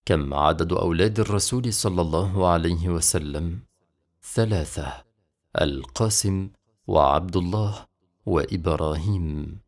كم عدد أولاد الرسول صلى الله عليه وسلم؟ 3: القاسم وعبد الله وإبراهيم.